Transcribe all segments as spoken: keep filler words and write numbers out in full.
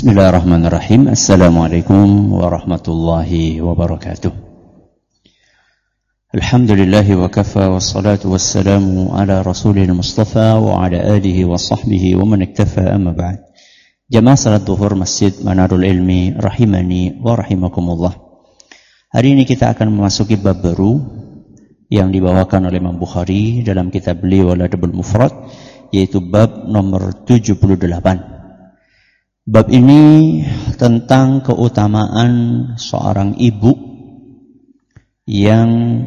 Bismillahirrahmanirrahim. Assalamualaikum warahmatullahi wabarakatuh. Alhamdulillahi wa kafa wassalatu wassalamu ala rasulil mustafa wa ala alihi wa sahbihi wa man iktafa amma ba'd. Jamaah salat duhur Masjid Manarul Ilmi rahimani wa rahimakumullah. Hari ini kita akan memasuki bab baru yang dibawakan oleh Imam Bukhari dalam kitab beliau Al-Adabul Mufrad, yaitu bab nomor tujuh puluh delapan. Bab ini tentang keutamaan seorang ibu yang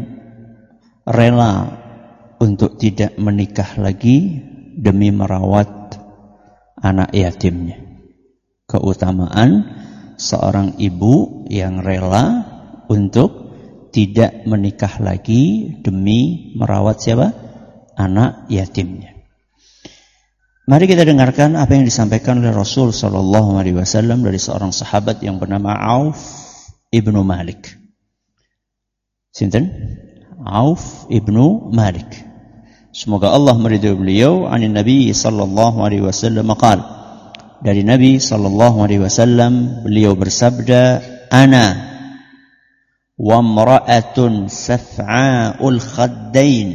rela untuk tidak menikah lagi demi merawat anak yatimnya. Keutamaan seorang ibu yang rela untuk tidak menikah lagi demi merawat siapa? Anak yatimnya. Mari kita dengarkan apa yang disampaikan oleh Rasul sallallahu alaihi wasallam dari seorang sahabat yang bernama Auf ibnu Malik. Sinten? Auf ibnu Malik. Semoga Allah meridhai beliau. Anin Nabi sallallahu alaihi wasallam qaal. Dari Nabi sallallahu alaihi wasallam beliau bersabda, "Ana wa imra'atun saf'a'ul khaddain."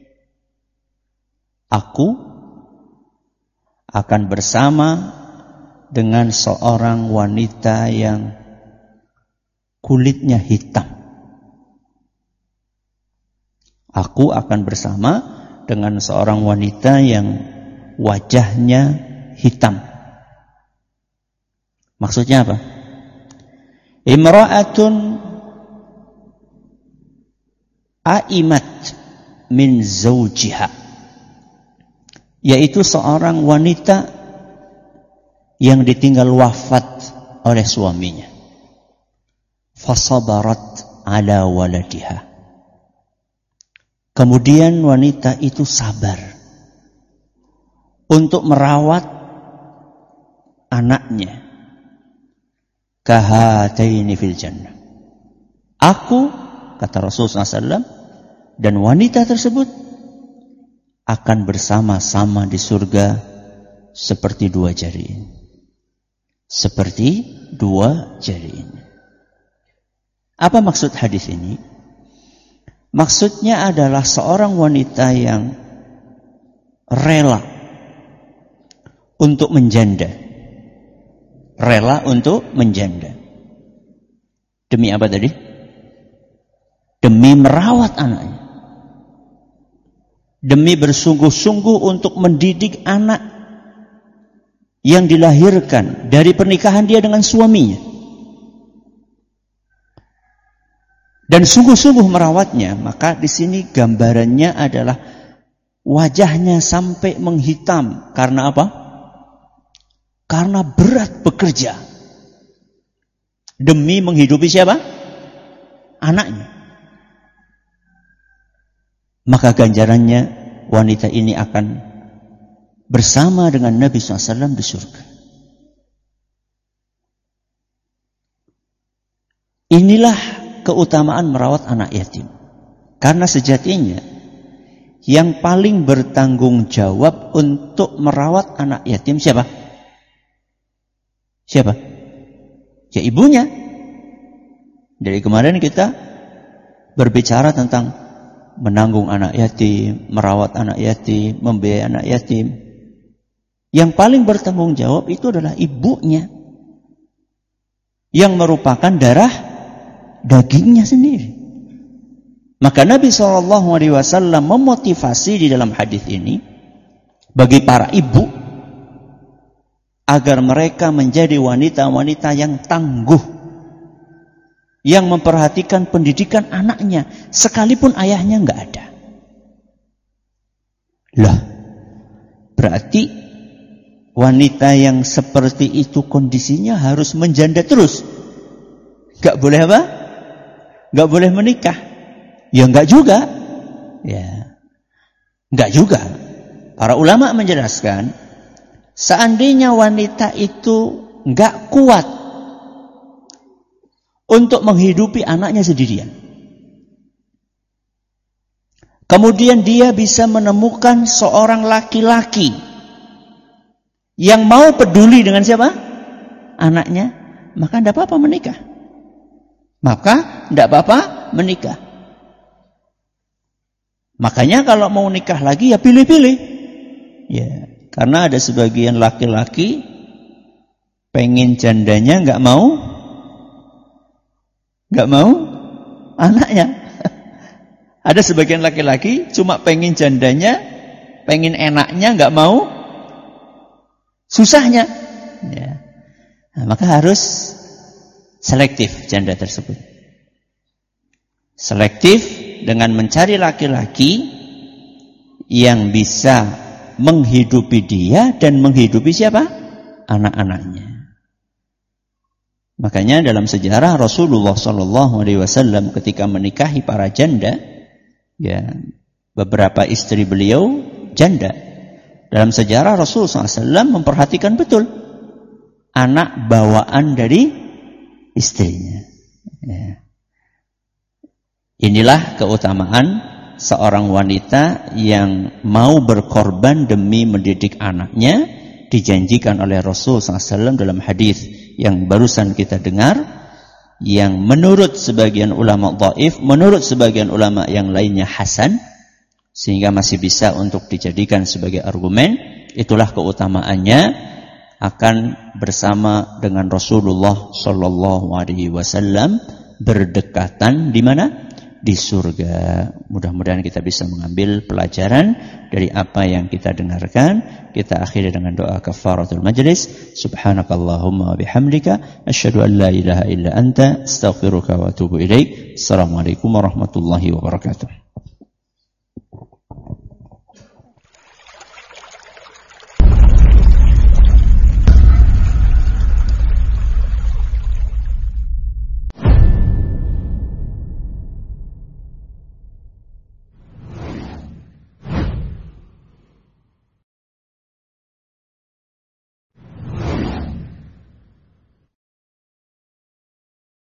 Aku akan bersama dengan seorang wanita yang kulitnya hitam. Aku akan bersama dengan seorang wanita yang wajahnya hitam. Maksudnya apa? Imra'atun aimat min zawjiha, yaitu seorang wanita yang ditinggal wafat oleh suaminya. Fasabarat ala waladiha. Kemudian wanita itu sabar untuk merawat anaknya. Kahataini fil jannah. Aku, kata Rasulullah sallallahu alaihi wasallam, dan wanita tersebut akan bersama-sama di surga seperti dua jari ini. Seperti dua jari ini. Apa maksud hadis ini? Maksudnya adalah seorang wanita yang rela untuk menjanda. Rela untuk menjanda. Demi apa tadi? Demi merawat anaknya. Demi bersungguh-sungguh untuk mendidik anak yang dilahirkan dari pernikahan dia dengan suaminya. Dan sungguh-sungguh merawatnya. Maka di sini gambarannya adalah wajahnya sampai menghitam. Karena apa? Karena berat bekerja demi menghidupi siapa? Anaknya. Maka ganjarannya wanita ini akan bersama dengan Nabi shallallahu alaihi wasallam di surga. Inilah keutamaan merawat anak yatim. Karena sejatinya yang paling bertanggung jawab untuk merawat anak yatim siapa? Siapa? Ya ibunya. Dari kemarin kita berbicara tentang menanggung anak yatim, merawat anak yatim, membiayai anak yatim. Yang paling bertanggung jawab itu adalah ibunya, yang merupakan darah dagingnya sendiri. Maka Nabi shallallahu alaihi wasallam memotivasi di dalam hadis ini bagi para ibu agar mereka menjadi wanita-wanita yang tangguh, yang memperhatikan pendidikan anaknya sekalipun ayahnya enggak ada. Lah, berarti wanita yang seperti itu kondisinya harus menjanda terus. Enggak boleh apa? Enggak boleh menikah. Ya enggak juga. Ya. Enggak juga. Para ulama menjelaskan, seandainya wanita itu enggak kuat untuk menghidupi anaknya sendirian, kemudian dia bisa menemukan seorang laki-laki yang mau peduli dengan siapa? anaknya, maka tidak apa-apa menikah. Maka tidak apa-apa menikah. Makanya kalau mau nikah lagi ya pilih-pilih. Ya, karena ada sebagian laki-laki pengen jandanya nggak mau, nggak mau anaknya. Ada sebagian laki-laki cuma pengen jandanya, pengen enaknya, nggak mau susahnya. Ya. Nah, maka harus selektif janda tersebut. Selektif dengan mencari laki-laki yang bisa menghidupi dia dan menghidupi siapa? Anak-anaknya. Makanya dalam sejarah Rasulullah Shallallahu Alaihi Wasallam ketika menikahi para janda, ya beberapa istri beliau janda. Dalam sejarah Rasulullah shallallahu alaihi wasallam memperhatikan betul anak bawaan dari istrinya. Ya. Inilah keutamaan seorang wanita yang mau berkorban demi mendidik anaknya, dijanjikan oleh Rasulullah shallallahu alaihi wasallam dalam hadis yang barusan kita dengar, yang menurut sebagian ulama dhaif, menurut sebagian ulama yang lainnya hasan, sehingga masih bisa untuk dijadikan sebagai argumen. Itulah keutamaannya akan bersama dengan Rasulullah Shallallahu Alaihi Wasallam berdekatan di mana? Di surga. Mudah-mudahan kita bisa mengambil pelajaran dari apa yang kita dengarkan. Kita akhiri dengan doa kafaratul majlis. Subhanakallahumma wa bihamdika asyhadu an la ilaha illa anta astaghfiruka wa atubu ilaik. Assalamualaikum warahmatullahi wabarakatuh.